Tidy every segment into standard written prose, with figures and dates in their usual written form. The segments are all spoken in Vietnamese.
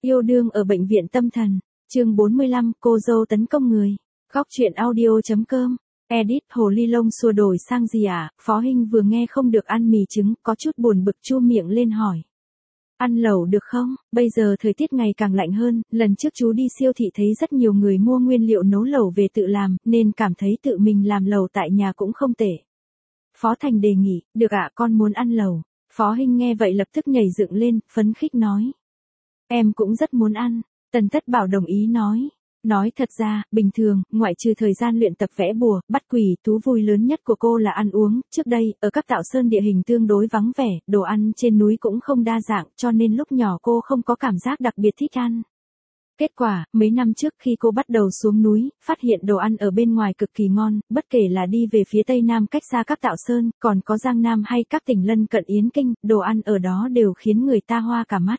Yêu đương ở bệnh viện tâm thần. Chương 45, cô dâu tấn công người. Góc truyện audio.com. Edit hồ ly lông xua đổi sang gì ạ? Phó Hinh vừa nghe không được ăn mì trứng, có chút buồn bực chu miệng lên hỏi. Ăn lẩu được không? Bây giờ thời tiết ngày càng lạnh hơn, lần trước chú đi siêu thị thấy rất nhiều người mua nguyên liệu nấu lẩu về tự làm, nên cảm thấy tự mình làm lẩu tại nhà cũng không tệ. Phó Thành đề nghị, được ạ, con muốn ăn lẩu. Phó Hinh nghe vậy lập tức nhảy dựng lên, phấn khích nói. Em cũng rất muốn ăn. Tần Tất Bảo đồng ý nói. Nói thật ra, bình thường, ngoại trừ thời gian luyện tập vẽ bùa, bắt quỷ, thú vui lớn nhất của cô là ăn uống. Trước đây, ở các tạo sơn địa hình tương đối vắng vẻ, đồ ăn trên núi cũng không đa dạng, cho nên lúc nhỏ cô không có cảm giác đặc biệt thích ăn. Kết quả, mấy năm trước khi cô bắt đầu xuống núi, phát hiện đồ ăn ở bên ngoài cực kỳ ngon, bất kể là đi về phía tây nam cách xa các tạo sơn, còn có Giang Nam hay các tỉnh lân cận Yến Kinh, đồ ăn ở đó đều khiến người ta hoa cả mắt.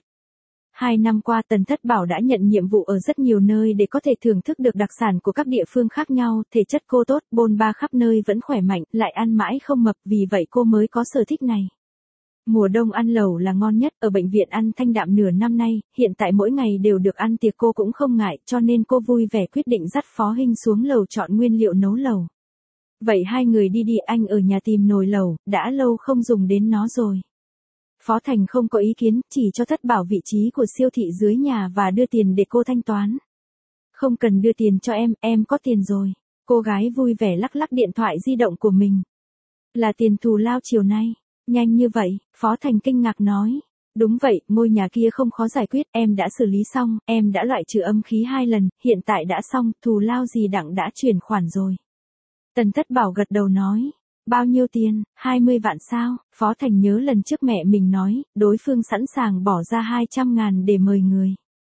2 năm qua Tần Thất Bảo đã nhận nhiệm vụ ở rất nhiều nơi để có thể thưởng thức được đặc sản của các địa phương khác nhau, thể chất cô tốt, bôn ba khắp nơi vẫn khỏe mạnh, lại ăn mãi không mập, vì vậy cô mới có sở thích này. Mùa đông ăn lẩu là ngon nhất, ở bệnh viện ăn thanh đạm nửa năm nay, hiện tại mỗi ngày đều được ăn tiệc cô cũng không ngại, cho nên cô vui vẻ quyết định dắt Phó Hinh xuống lầu chọn nguyên liệu nấu lẩu. Vậy hai người đi đi, anh ở nhà tìm nồi lẩu, đã lâu không dùng đến nó rồi. Phó Thành không có ý kiến, chỉ cho Thất Bảo vị trí của siêu thị dưới nhà và đưa tiền để cô thanh toán. Không cần đưa tiền cho em có tiền rồi. Cô gái vui vẻ lắc lắc điện thoại di động của mình. Là tiền thù lao chiều nay. Nhanh như vậy, Phó Thành kinh ngạc nói. Đúng vậy, ngôi nhà kia không khó giải quyết, em đã xử lý xong, em đã loại trừ âm khí 2 lần, hiện tại đã xong, thù lao gì đặng đã chuyển khoản rồi. Tần Thất Bảo gật đầu nói. Bao nhiêu tiền? 20 vạn sao? Phó Thành nhớ lần trước mẹ mình nói, đối phương sẵn sàng bỏ ra 200.000 để mời người.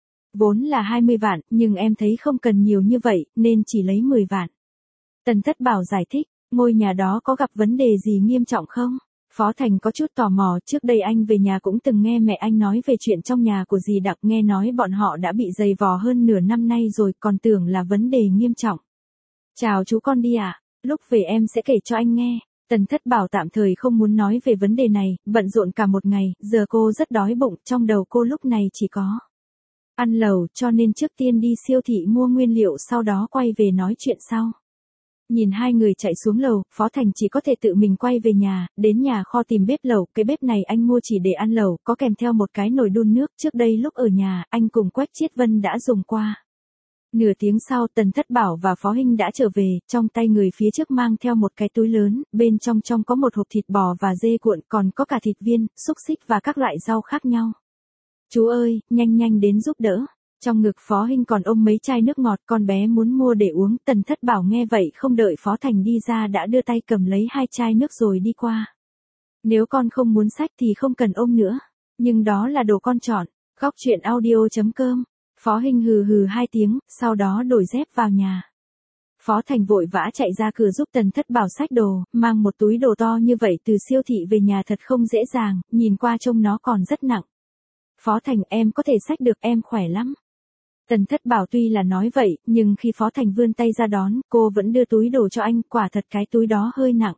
Vốn là 20 vạn, nhưng em thấy không cần nhiều như vậy, nên chỉ lấy 10 vạn. Tần Thất Bảo giải thích, ngôi nhà đó có gặp vấn đề gì nghiêm trọng không? Phó Thành có chút tò mò, trước đây anh về nhà cũng từng nghe mẹ anh nói về chuyện trong nhà của dì Đặc, nghe nói bọn họ đã bị dày vò hơn nửa năm nay rồi, còn tưởng là vấn đề nghiêm trọng. Chào chú, con đi ạ. Lúc về em sẽ kể cho anh nghe. Tần Thất Bảo tạm thời không muốn nói về vấn đề này, bận rộn cả một ngày, giờ cô rất đói bụng, trong đầu cô lúc này chỉ có ăn lẩu, cho nên trước tiên đi siêu thị mua nguyên liệu, sau đó quay về nói chuyện sau. Nhìn hai người chạy xuống lầu, Phó Thành chỉ có thể tự mình quay về nhà, đến nhà kho tìm bếp lẩu, cái bếp này anh mua chỉ để ăn lẩu, có kèm theo một cái nồi đun nước, trước đây lúc ở nhà, anh cùng Quách Chiết Vân đã dùng qua. Nửa tiếng sau Tần Thất Bảo và Phó Hinh đã trở về, trong tay người phía trước mang theo một cái túi lớn, bên trong có một hộp thịt bò và dê cuộn, còn có cả thịt viên, xúc xích và các loại rau khác nhau. Chú ơi, nhanh đến giúp đỡ. Trong ngực Phó Hinh còn ôm mấy chai nước ngọt, con bé muốn mua để uống. Tần Thất Bảo nghe vậy không đợi Phó Thành đi ra đã đưa tay cầm lấy 2 chai nước rồi đi qua. Nếu con không muốn xách thì không cần ôm nữa. Nhưng đó là đồ con chọn. Góc truyện audio.com. Phó Hinh hừ 2 tiếng, sau đó đổi dép vào nhà. Phó Thành vội vã chạy ra cửa giúp Tần Thất Bảo xách đồ, mang một túi đồ to như vậy từ siêu thị về nhà thật không dễ dàng, nhìn qua trông nó còn rất nặng. Phó Thành, em có thể xách được, em khỏe lắm. Tần Thất Bảo tuy là nói vậy, nhưng khi Phó Thành vươn tay ra đón, cô vẫn đưa túi đồ cho anh, quả thật cái túi đó hơi nặng.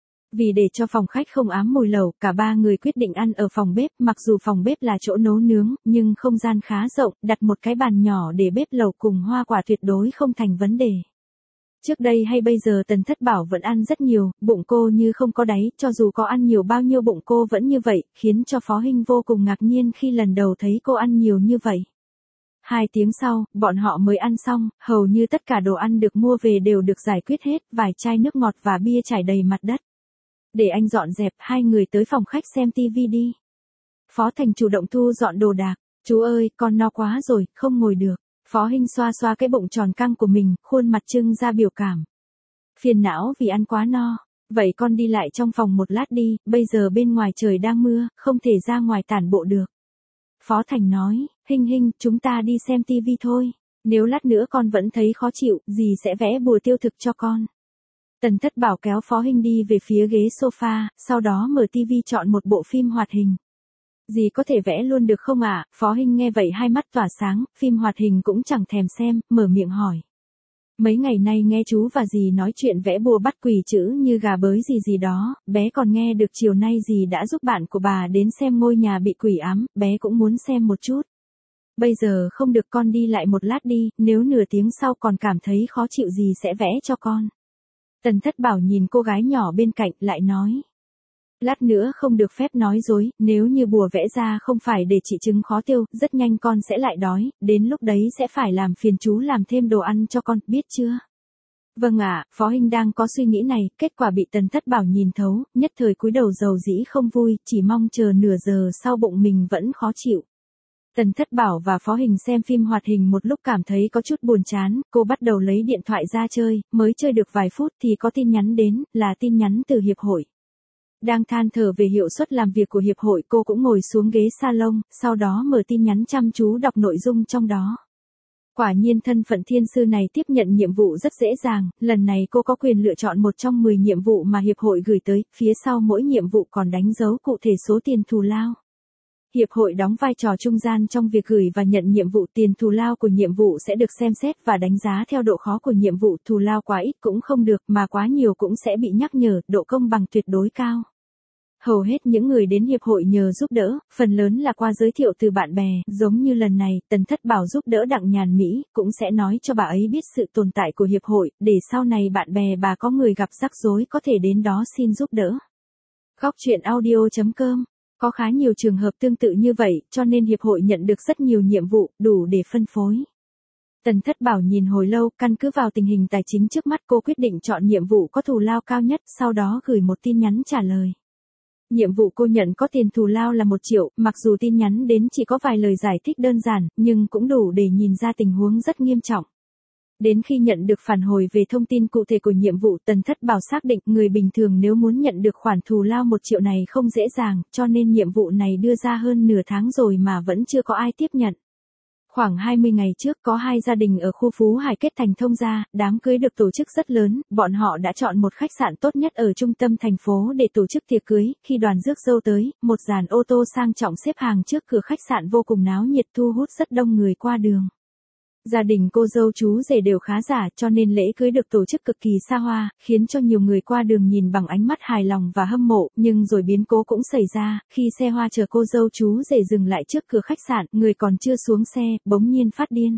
Vì để cho phòng khách không ám mùi lẩu, cả ba người quyết định ăn ở phòng bếp, mặc dù phòng bếp là chỗ nấu nướng, nhưng không gian khá rộng, đặt một cái bàn nhỏ để bếp lẩu cùng hoa quả tuyệt đối không thành vấn đề. Trước đây hay bây giờ Tần Thất Bảo vẫn ăn rất nhiều, bụng cô như không có đáy, cho dù có ăn nhiều bao nhiêu bụng cô vẫn như vậy, khiến cho Phó Hinh vô cùng ngạc nhiên khi lần đầu thấy cô ăn nhiều như vậy. 2 tiếng sau, bọn họ mới ăn xong, hầu như tất cả đồ ăn được mua về đều được giải quyết hết, vài chai nước ngọt và bia trải đầy mặt đất. Để anh dọn dẹp, hai người tới phòng khách xem tivi đi. Phó Thành chủ động thu dọn đồ đạc. Chú ơi, con no quá rồi, không ngồi được. Phó Hinh xoa xoa cái bụng tròn căng của mình, khuôn mặt trưng ra biểu cảm. Phiền não vì ăn quá no. Vậy con đi lại trong phòng một lát đi, bây giờ bên ngoài trời đang mưa, không thể ra ngoài tản bộ được. Phó Thành nói, Hinh, chúng ta đi xem tivi thôi. Nếu lát nữa con vẫn thấy khó chịu, dì sẽ vẽ bùa tiêu thực cho con. Tần Thất Bảo kéo Phó Hinh đi về phía ghế sofa, sau đó mở tivi chọn một bộ phim hoạt hình. Dì có thể vẽ luôn được không ạ? Phó Hinh nghe vậy hai mắt tỏa sáng, phim hoạt hình cũng chẳng thèm xem, mở miệng hỏi. Mấy ngày nay nghe chú và dì nói chuyện vẽ bùa bắt quỷ chữ như gà bới gì đó, bé còn nghe được chiều nay dì đã giúp bạn của bà đến xem ngôi nhà bị quỷ ám, bé cũng muốn xem một chút. Bây giờ không được, con đi lại một lát đi, nếu nửa tiếng sau còn cảm thấy khó chịu gì sẽ vẽ cho con. Tần Thất Bảo nhìn cô gái nhỏ bên cạnh lại nói. Lát nữa không được phép nói dối, nếu như bùa vẽ ra không phải để trị chứng khó tiêu, rất nhanh con sẽ lại đói, đến lúc đấy sẽ phải làm phiền chú làm thêm đồ ăn cho con, biết chưa? Vâng ạ, Phó Hinh đang có suy nghĩ này, kết quả bị Tần Thất Bảo nhìn thấu, nhất thời cúi đầu dầu dĩ không vui, chỉ mong chờ nửa giờ sau bụng mình vẫn khó chịu. Tần Thất Bảo và Phó Hinh xem phim hoạt hình một lúc cảm thấy có chút buồn chán, cô bắt đầu lấy điện thoại ra chơi, mới chơi được vài phút thì có tin nhắn đến, là tin nhắn từ hiệp hội. Đang than thở về hiệu suất làm việc của hiệp hội, cô cũng ngồi xuống ghế salon, sau đó mở tin nhắn chăm chú đọc nội dung trong đó. Quả nhiên thân phận thiên sư này tiếp nhận nhiệm vụ rất dễ dàng, lần này cô có quyền lựa chọn một trong 10 nhiệm vụ mà hiệp hội gửi tới, phía sau mỗi nhiệm vụ còn đánh dấu cụ thể số tiền thù lao. Hiệp hội đóng vai trò trung gian trong việc gửi và nhận nhiệm vụ, tiền thù lao của nhiệm vụ sẽ được xem xét và đánh giá theo độ khó của nhiệm vụ, thù lao quá ít cũng không được mà quá nhiều cũng sẽ bị nhắc nhở, độ công bằng tuyệt đối cao. Hầu hết những người đến hiệp hội nhờ giúp đỡ, phần lớn là qua giới thiệu từ bạn bè, giống như lần này, Tần Thất Bảo giúp đỡ Đặng Nhàn Mỹ, cũng sẽ nói cho bà ấy biết sự tồn tại của hiệp hội, để sau này bạn bè bà có người gặp rắc rối có thể đến đó xin giúp đỡ. Góc truyện audio.com. Có khá nhiều trường hợp tương tự như vậy, cho nên hiệp hội nhận được rất nhiều nhiệm vụ, đủ để phân phối. Tần Thất Bảo nhìn hồi lâu, căn cứ vào tình hình tài chính trước mắt cô quyết định chọn nhiệm vụ có thù lao cao nhất, sau đó gửi một tin nhắn trả lời. Nhiệm vụ cô nhận có tiền thù lao là 1 triệu, mặc dù tin nhắn đến chỉ có vài lời giải thích đơn giản, nhưng cũng đủ để nhìn ra tình huống rất nghiêm trọng. Đến khi nhận được phản hồi về thông tin cụ thể của nhiệm vụ, Tần Thất Bảo xác định người bình thường nếu muốn nhận được khoản thù lao 1 triệu này không dễ dàng, cho nên nhiệm vụ này đưa ra hơn nửa tháng rồi mà vẫn chưa có ai tiếp nhận. Khoảng 20 ngày trước có 2 gia đình ở khu Phú Hải kết thành thông gia, đám cưới được tổ chức rất lớn, bọn họ đã chọn một khách sạn tốt nhất ở trung tâm thành phố để tổ chức tiệc cưới, khi đoàn rước dâu tới, một dàn ô tô sang trọng xếp hàng trước cửa khách sạn vô cùng náo nhiệt thu hút rất đông người qua đường. Gia đình cô dâu chú rể đều khá giả cho nên lễ cưới được tổ chức cực kỳ xa hoa, khiến cho nhiều người qua đường nhìn bằng ánh mắt hài lòng và hâm mộ, nhưng rồi biến cố cũng xảy ra, khi xe hoa chở cô dâu chú rể dừng lại trước cửa khách sạn, người còn chưa xuống xe, bỗng nhiên phát điên.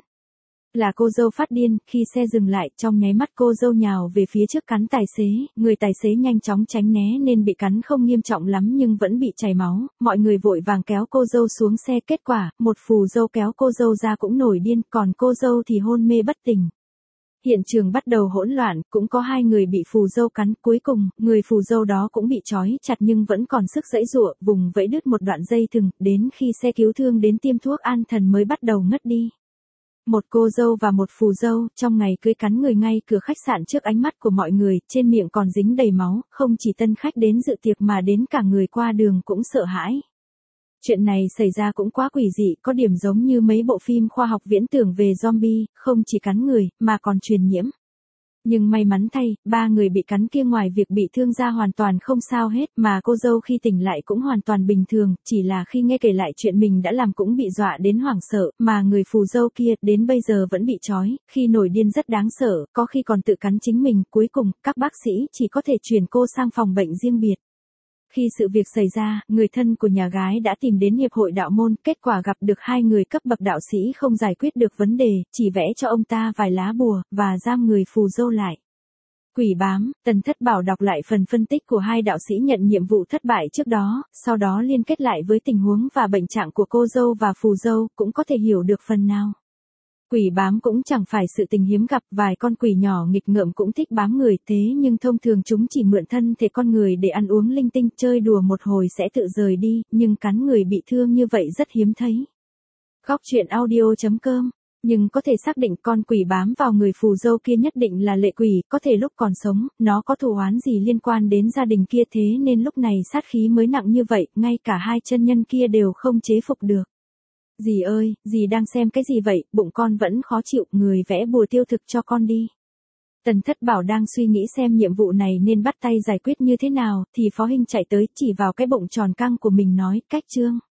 Là cô dâu phát điên, khi xe dừng lại, trong nháy mắt cô dâu nhào về phía trước cắn tài xế, người tài xế nhanh chóng tránh né nên bị cắn không nghiêm trọng lắm nhưng vẫn bị chảy máu, mọi người vội vàng kéo cô dâu xuống xe, kết quả, một phù dâu kéo cô dâu ra cũng nổi điên, còn cô dâu thì hôn mê bất tỉnh. Hiện trường bắt đầu hỗn loạn, cũng có 2 người bị phù dâu cắn, cuối cùng, người phù dâu đó cũng bị trói chặt nhưng vẫn còn sức giãy giụa, vùng vẫy đứt một đoạn dây thừng, đến khi xe cứu thương đến tiêm thuốc an thần mới bắt đầu ngất đi. Một cô dâu và một phù dâu, trong ngày cưới cắn người ngay cửa khách sạn trước ánh mắt của mọi người, trên miệng còn dính đầy máu, không chỉ tân khách đến dự tiệc mà đến cả người qua đường cũng sợ hãi. Chuyện này xảy ra cũng quá quỷ dị, có điểm giống như mấy bộ phim khoa học viễn tưởng về zombie, không chỉ cắn người, mà còn truyền nhiễm. Nhưng may mắn thay, 3 người bị cắn kia ngoài việc bị thương ra hoàn toàn không sao hết, mà cô dâu khi tỉnh lại cũng hoàn toàn bình thường, chỉ là khi nghe kể lại chuyện mình đã làm cũng bị dọa đến hoảng sợ, mà người phù dâu kia đến bây giờ vẫn bị trói, khi nổi điên rất đáng sợ, có khi còn tự cắn chính mình, cuối cùng, các bác sĩ chỉ có thể chuyển cô sang phòng bệnh riêng biệt. Khi sự việc xảy ra, người thân của nhà gái đã tìm đến hiệp hội đạo môn, kết quả gặp được 2 người cấp bậc đạo sĩ không giải quyết được vấn đề, chỉ vẽ cho ông ta vài lá bùa, và giam người phù dâu lại. Quỷ bám, Tần Thất Bảo đọc lại phần phân tích của 2 đạo sĩ nhận nhiệm vụ thất bại trước đó, sau đó liên kết lại với tình huống và bệnh trạng của cô dâu và phù dâu, cũng có thể hiểu được phần nào. Quỷ bám cũng chẳng phải sự tình hiếm gặp, vài con quỷ nhỏ nghịch ngợm cũng thích bám người, thế nhưng thông thường chúng chỉ mượn thân thể con người để ăn uống linh tinh, chơi đùa một hồi sẽ tự rời đi, nhưng cắn người bị thương như vậy rất hiếm thấy. Góc truyện audio.com. Nhưng có thể xác định con quỷ bám vào người phù dâu kia nhất định là lệ quỷ, có thể lúc còn sống, nó có thù oán gì liên quan đến gia đình kia, thế nên lúc này sát khí mới nặng như vậy, ngay cả 2 chân nhân kia đều không chế phục được. Dì ơi, dì đang xem cái gì vậy, bụng con vẫn khó chịu, người vẽ bùa tiêu thực cho con đi. Tần Thất Bảo đang suy nghĩ xem nhiệm vụ này nên bắt tay giải quyết như thế nào, thì Phó Hinh chạy tới chỉ vào cái bụng tròn căng của mình nói, cách chương.